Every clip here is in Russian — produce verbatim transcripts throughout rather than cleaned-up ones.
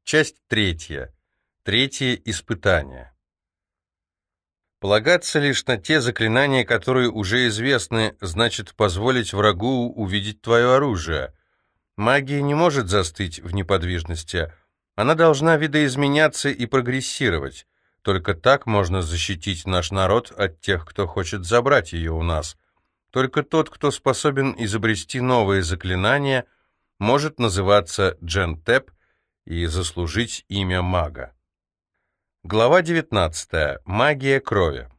Часть третья. Третье испытание. Полагаться лишь на те заклинания, которые уже известны, значит позволить врагу увидеть твое оружие. Магия не может застыть в неподвижности. Она должна видоизменяться и прогрессировать. Только так можно защитить наш народ от тех, кто хочет забрать ее у нас. Только тот, кто способен изобрести новые заклинания, может называться Джентеп и заслужить имя мага. Глава девятнадцатая. Магия крови.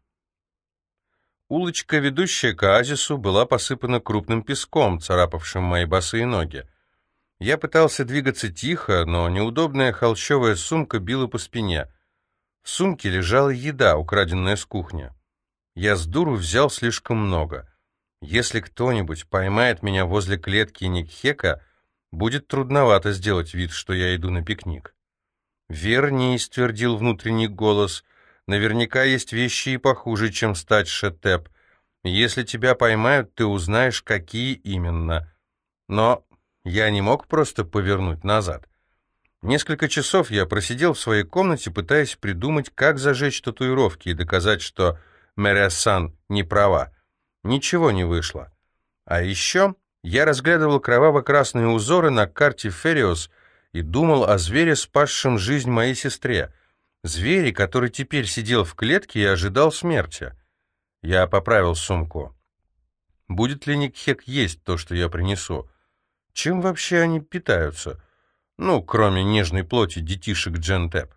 Улочка, ведущая к оазису, была посыпана крупным песком, царапавшим мои босые ноги. Я пытался двигаться тихо, но неудобная холщовая сумка била по спине. В сумке лежала еда, украденная с кухни. Я с дуру взял слишком много. Если кто-нибудь поймает меня возле клетки Никхека, будет трудновато сделать вид, что я иду на пикник. «Вернись», — твердил внутренний голос, — «наверняка есть вещи и похуже, чем стать Шетеп. Если тебя поймают, ты узнаешь, какие именно». Но я не мог просто повернуть назад. Несколько часов я просидел в своей комнате, пытаясь придумать, как зажечь татуировки и доказать, что Мэриасан не права. Ничего не вышло. А еще я разглядывал кроваво-красные узоры на карте Фериос и думал о звере, спасшем жизнь моей сестре. Звере, который теперь сидел в клетке и ожидал смерти. Я поправил сумку. Будет ли Никхек есть то, что я принесу? Чем вообще они питаются? Ну, кроме нежной плоти детишек Джентеп.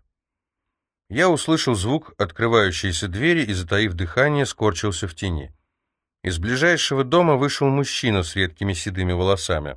Я услышал звук открывающейся двери и, затаив дыхание, скорчился в тени. Из ближайшего дома вышел мужчина с редкими седыми волосами.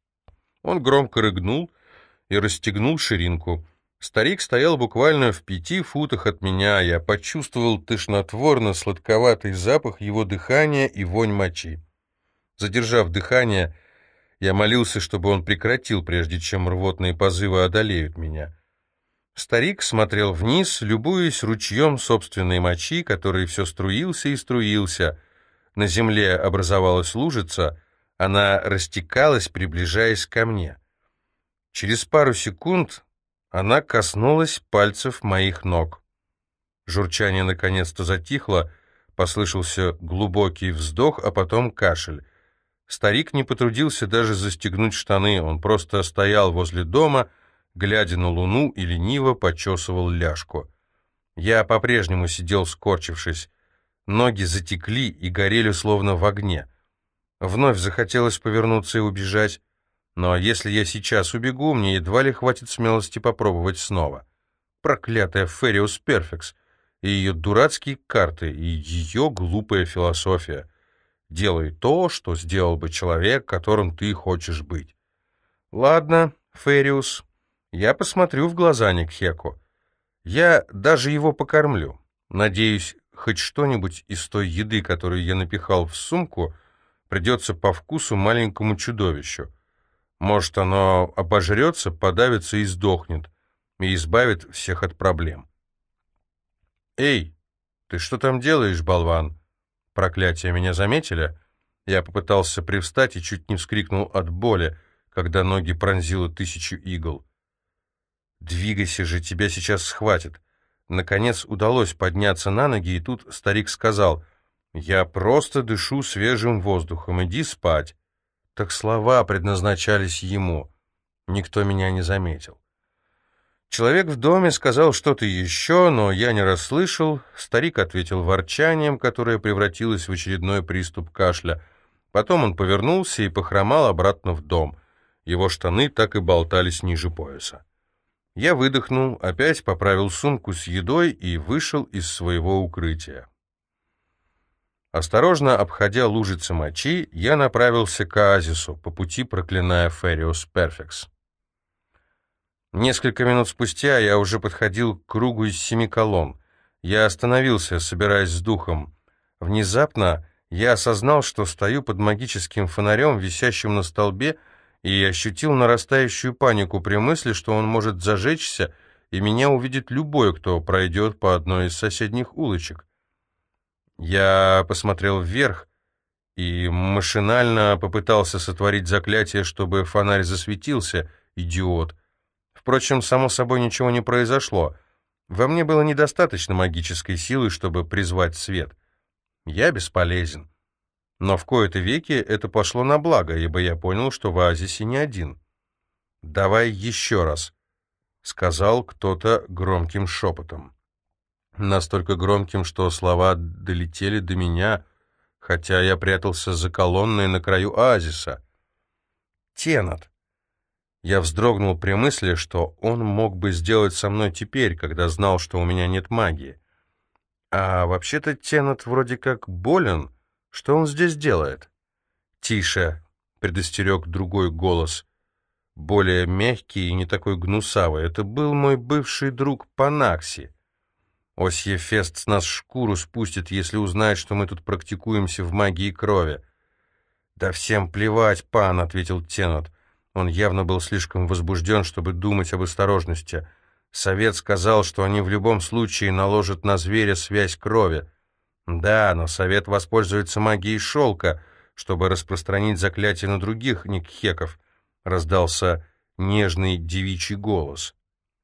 Он громко рыгнул и расстегнул ширинку. Старик стоял буквально в пяти футах от меня. Я почувствовал тошнотворно-сладковатый запах его дыхания и вонь мочи. Задержав дыхание, я молился, чтобы он прекратил, прежде чем рвотные позывы одолеют меня. Старик смотрел вниз, любуясь ручьем собственной мочи, который все струился и струился. На земле образовалась лужица, она растекалась, приближаясь ко мне. Через пару секунд она коснулась пальцев моих ног. Журчание наконец-то затихло, послышался глубокий вздох, а потом кашель. Старик не потрудился даже застегнуть штаны, он просто стоял возле дома, глядя на луну и лениво почесывал ляжку. Я по-прежнему сидел скорчившись. Ноги затекли и горели словно в огне. Вновь захотелось повернуться и убежать, но если я сейчас убегу, мне едва ли хватит смелости попробовать снова. Проклятая Фериус Перфекс и ее дурацкие карты, и ее глупая философия. Делай то, что сделал бы человек, которым ты хочешь быть. Ладно, Фериус, я посмотрю в глаза Никхеку. Я даже его покормлю. Надеюсь, хоть что-нибудь из той еды, которую я напихал в сумку, придется по вкусу маленькому чудовищу. Может, оно обожрется, подавится и сдохнет, и избавит всех от проблем. «Эй, ты что там делаешь, болван?» Проклятие, меня заметили? Я попытался привстать и чуть не вскрикнул от боли, когда ноги пронзило тысячу игл. «Двигайся же, тебя сейчас схватят». Наконец удалось подняться на ноги, и тут старик сказал: «Я просто дышу свежим воздухом, иди спать». Так слова предназначались ему. Никто меня не заметил. Человек в доме сказал что-то еще, но я не расслышал. Старик ответил ворчанием, которое превратилось в очередной приступ кашля. Потом он повернулся и похромал обратно в дом. Его штаны так и болтались ниже пояса. Я выдохнул, опять поправил сумку с едой и вышел из своего укрытия. Осторожно обходя лужицы мочи, я направился к оазису, по пути проклиная Фериус Перфекс. Несколько минут спустя я уже подходил к кругу из семи колонн. Я остановился, собираясь с духом. Внезапно я осознал, что стою под магическим фонарем, висящим на столбе, и ощутил нарастающую панику при мысли, что он может зажечься, и меня увидит любой, кто пройдет по одной из соседних улочек. Я посмотрел вверх и машинально попытался сотворить заклятие, чтобы фонарь засветился, идиот. Впрочем, само собой ничего не произошло. Во мне было недостаточно магической силы, чтобы призвать свет. Я бесполезен. Но в кои-то веки это пошло на благо, ибо я понял, что в оазисе не один. «Давай еще раз», — сказал кто-то громким шепотом. Настолько громким, что слова долетели до меня, хотя я прятался за колонной на краю оазиса. «Теннет!» Я вздрогнул при мысли, что он мог бы сделать со мной теперь, когда знал, что у меня нет магии. А вообще-то Теннет вроде как болен. Что он здесь делает? «Тише!» — предостерег другой голос, более мягкий и не такой гнусавый. Это был мой бывший друг Панакси. Осье Фест с нас шкуру спустит, если узнает, что мы тут практикуемся в магии крови. «Да всем плевать, пан», — ответил Теннет. Он явно был слишком возбужден, чтобы думать об осторожности. Совет сказал, что они в любом случае наложат на зверя связь крови. Да, но Совет воспользуется магией шелка, чтобы распространить заклятие на других никхеков, — раздался нежный девичий голос.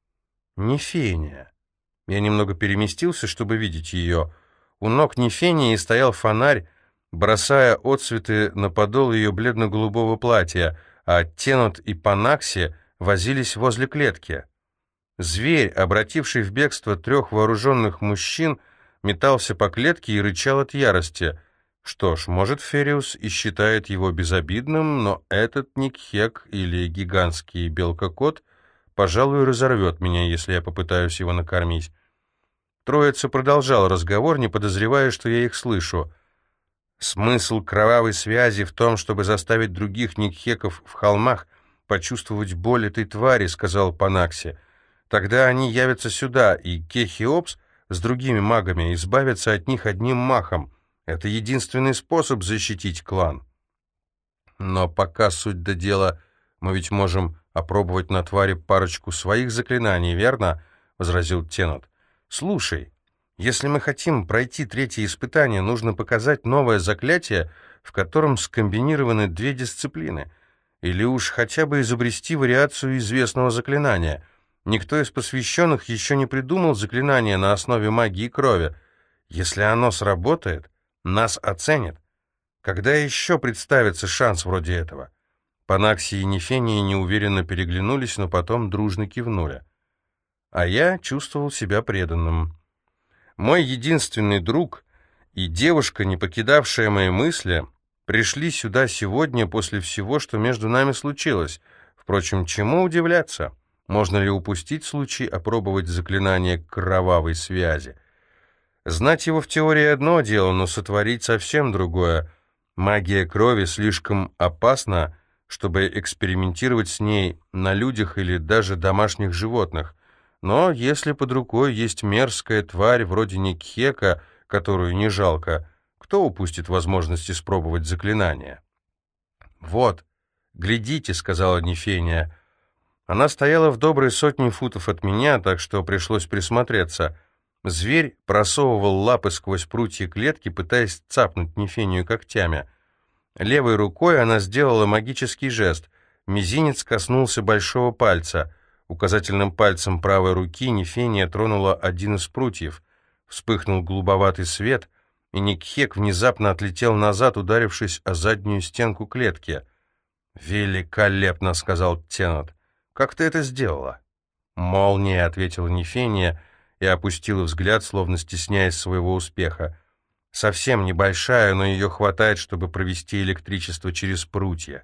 Нефения. Я немного переместился, чтобы видеть ее. У ног Нефении стоял фонарь, бросая отсветы на подол ее бледно-голубого платья, а Теннет и Панакси возились возле клетки. Зверь, обративший в бегство трех вооруженных мужчин, метался по клетке и рычал от ярости. Что ж, может, Фериус и считает его безобидным, но этот Никхек или гигантский белкокот, пожалуй, разорвет меня, если я попытаюсь его накормить. Троица продолжал разговор, не подозревая, что я их слышу. «Смысл кровавой связи в том, чтобы заставить других никхеков в холмах почувствовать боль этой твари», — сказал Панакси. «Тогда они явятся сюда, и Кехиопс с другими магами избавятся от них одним махом. Это единственный способ защитить клан». «Но пока суть до дела, мы ведь можем опробовать на твари парочку своих заклинаний, верно?» — возразил Теннет. «Слушай, если мы хотим пройти третье испытание, нужно показать новое заклятие, в котором скомбинированы две дисциплины, или уж хотя бы изобрести вариацию известного заклинания. Никто из посвященных еще не придумал заклинание на основе магии крови. Если оно сработает, нас оценят. Когда еще представится шанс вроде этого?» Панакси и Нефения неуверенно переглянулись, но потом дружно кивнули. А я чувствовал себя преданным. Мой единственный друг и девушка, не покидавшая мои мысли, пришли сюда сегодня после всего, что между нами случилось. Впрочем, чему удивляться? Можно ли упустить случай опробовать заклинание кровавой связи? Знать его в теории одно дело, но сотворить совсем другое. Магия крови слишком опасна, чтобы экспериментировать с ней на людях или даже домашних животных. Но если под рукой есть мерзкая тварь вроде Никхека, которую не жалко, кто упустит возможность испробовать заклинание? «Вот, глядите», — сказала Нефения. Она стояла в доброй сотне футов от меня, так что пришлось присмотреться. Зверь просовывал лапы сквозь прутья клетки, пытаясь цапнуть Нефению когтями. Левой рукой она сделала магический жест. Мизинец коснулся большого пальца. Указательным пальцем правой руки Нефения тронула один из прутьев. Вспыхнул голубоватый свет, и Никхек внезапно отлетел назад, ударившись о заднюю стенку клетки. «Великолепно», — сказал Теннет. «Как ты это сделала?» «Молния», — ответила Нефения и опустила взгляд, словно стесняясь своего успеха. «Совсем небольшая, но ее хватает, чтобы провести электричество через прутья».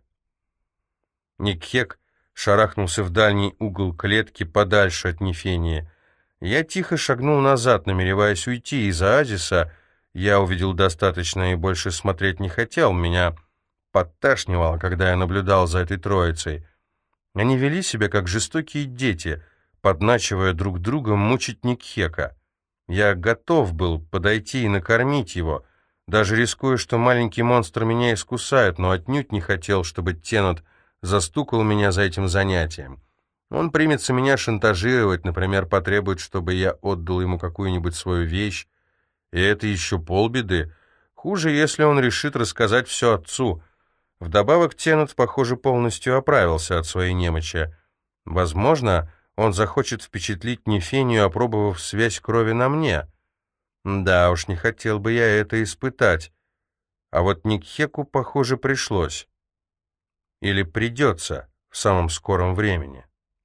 Никхек шарахнулся в дальний угол клетки подальше от Нефении. Я тихо шагнул назад, намереваясь уйти из оазиса. Я увидел достаточно и больше смотреть не хотел. Меня подташнивало, когда я наблюдал за этой троицей. Они вели себя как жестокие дети, подначивая друг друга мучить Никхека. Я готов был подойти и накормить его, даже рискуя, что маленький монстр меня искусает, но отнюдь не хотел, чтобы Теннет застукал меня за этим занятием. Он примется меня шантажировать, например, потребует, чтобы я отдал ему какую-нибудь свою вещь. И это еще полбеды. Хуже, если он решит рассказать все отцу. Вдобавок, Теннет, похоже, полностью оправился от своей немочи. Возможно, Он захочет впечатлить Нефению, опробовав связь крови на мне. Да уж, не хотел бы я это испытать. А вот Никхеку, похоже, пришлось. Или придется в самом скором времени.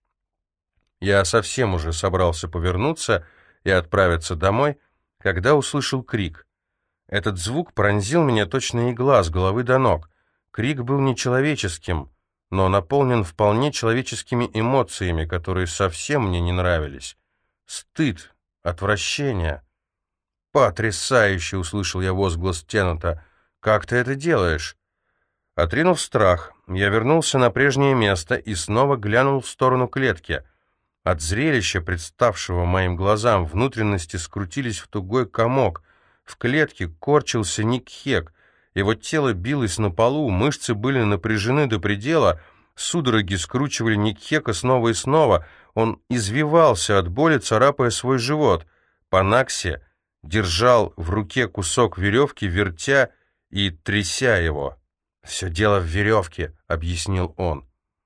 Я совсем уже собрался повернуться и отправиться домой, когда услышал крик. Этот звук пронзил меня точно игла с головы до ног. Крик был нечеловеческим, но наполнен вполне человеческими эмоциями, которые совсем мне не нравились. Стыд, отвращение. «Потрясающе!» — услышал я возглас Теннета. «Как ты это делаешь?» Отринув страх, я вернулся на прежнее место и снова глянул в сторону клетки. От зрелища, представшего моим глазам, внутренности скрутились в тугой комок. В клетке корчился Никхек. Его тело билось на полу, мышцы были напряжены до предела, судороги скручивали Никхека снова и снова. Он извивался от боли, царапая свой живот. Панакси держал в руке кусок веревки, вертя и тряся его. «Все дело в веревке», — объяснил он.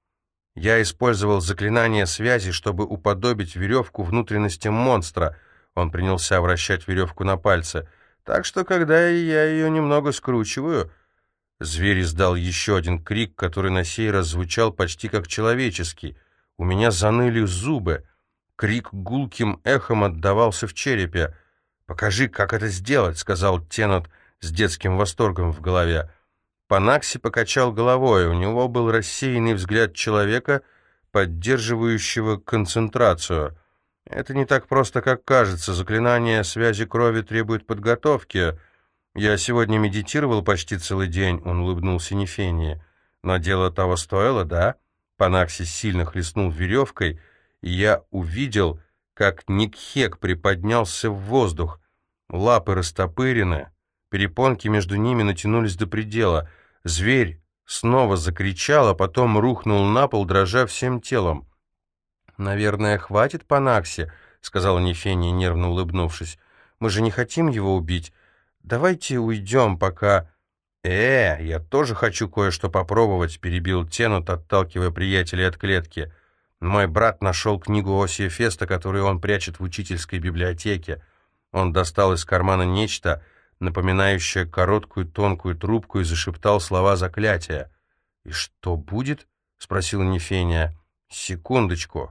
Я использовал заклинание связи, чтобы уподобить веревку внутренностям монстра. Он принялся вращать веревку на пальце. Так что, когда я ее немного скручиваю... Зверь издал еще один крик, который на сей раз звучал почти как человеческий. У меня заныли зубы. Крик гулким эхом отдавался в черепе. «Покажи, как это сделать», — сказал Теннет с детским восторгом в голове. Панакси покачал головой. У него был рассеянный взгляд человека, поддерживающего концентрацию. «Это не так просто, как кажется. Заклинание связи крови требует подготовки. Я сегодня медитировал почти целый день», — он улыбнулся Нефении. «Но дело того стоило, да?» Панакси сильно хлестнул веревкой, и я увидел, как Никхек приподнялся в воздух. Лапы растопырены, перепонки между ними натянулись до предела. Зверь снова закричал, а потом рухнул на пол, дрожа всем телом. «Наверное, хватит Панакси», — сказала Нефения, нервно улыбнувшись. «Мы же не хотим его убить. Давайте уйдем, пока...» «Э, я тоже хочу кое-что попробовать», — перебил Теннет, отталкивая приятелей от клетки. «Мой брат нашел книгу Осия Феста, которую он прячет в учительской библиотеке». Он достал из кармана нечто, напоминающее короткую тонкую трубку, и зашептал слова заклятия. «И что будет?» — спросила Нефения. «Секундочку».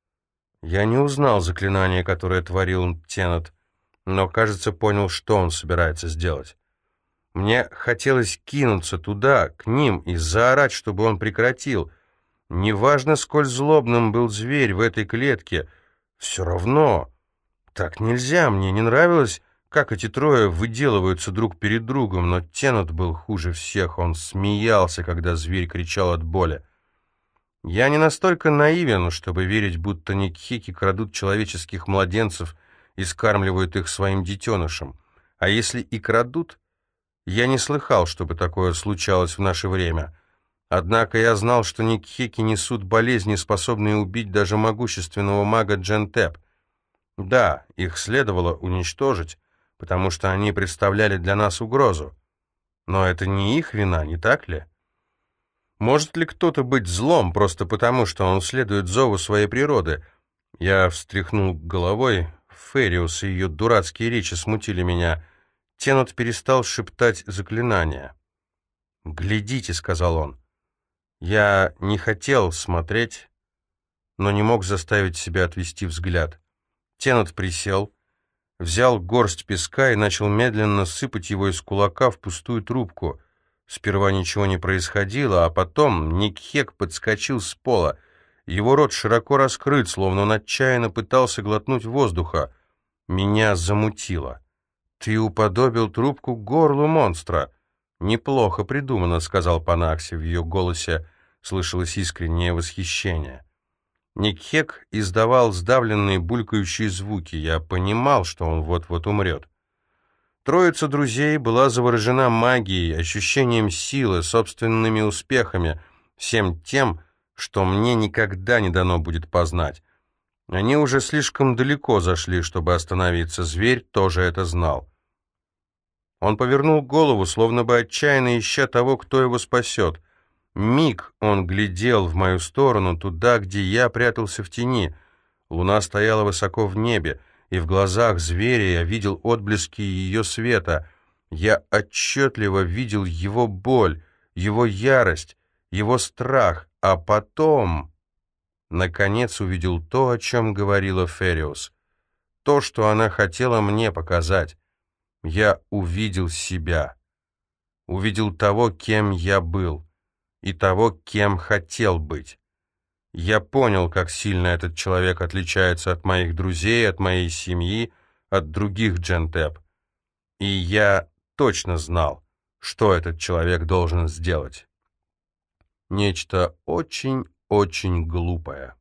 Я не узнал заклинание, которое творил Теннет, но, кажется, понял, что он собирается сделать. Мне хотелось кинуться туда, к ним, и заорать, чтобы он прекратил. Неважно, сколь злобным был зверь в этой клетке, все равно. Так нельзя, мне не нравилось, как эти трое выделываются друг перед другом, но Теннет был хуже всех, он смеялся, когда зверь кричал от боли. Я не настолько наивен, чтобы верить, будто Никхеки крадут человеческих младенцев и скармливают их своим детенышам. А если и крадут, я не слыхал, чтобы такое случалось в наше время. Однако я знал, что Никхеки несут болезни, способные убить даже могущественного мага Джентеп. Да, их следовало уничтожить, потому что они представляли для нас угрозу. Но это не их вина, не так ли? Может ли кто-то быть злом просто потому, что он следует зову своей природы? Я встряхнул головой. Фериус и ее дурацкие речи смутили меня. Теннет перестал шептать заклинания. «Глядите», — сказал он. Я не хотел смотреть, но не мог заставить себя отвести взгляд. Теннет присел, взял горсть песка и начал медленно сыпать его из кулака в пустую трубку. Сперва ничего не происходило, а потом Никхек подскочил с пола. Его рот широко раскрыт, словно он отчаянно пытался глотнуть воздуха. Меня замутило. «Ты уподобил трубку горлу монстра». «Неплохо придумано», — сказал Панакси. В ее голосе слышалось искреннее восхищение. Никхек издавал сдавленные булькающие звуки. Я понимал, что он вот-вот умрет. Троица друзей была заворожена магией, ощущением силы, собственными успехами, всем тем, что мне никогда не дано будет познать. Они уже слишком далеко зашли, чтобы остановиться. Зверь тоже это знал. Он повернул голову, словно бы отчаянно ища того, кто его спасет. Миг он глядел в мою сторону, туда, где я прятался в тени. Луна стояла высоко в небе, и в глазах зверя я видел отблески ее света. Я отчетливо видел его боль, его ярость, его страх, а потом, наконец, увидел то, о чем говорила Фериус, то, что она хотела мне показать. Я увидел себя, увидел того, кем я был, и того, кем хотел быть. Я понял, как сильно этот человек отличается от моих друзей, от моей семьи, от других Джентеп. И я точно знал, что этот человек должен сделать. Нечто очень-очень глупое.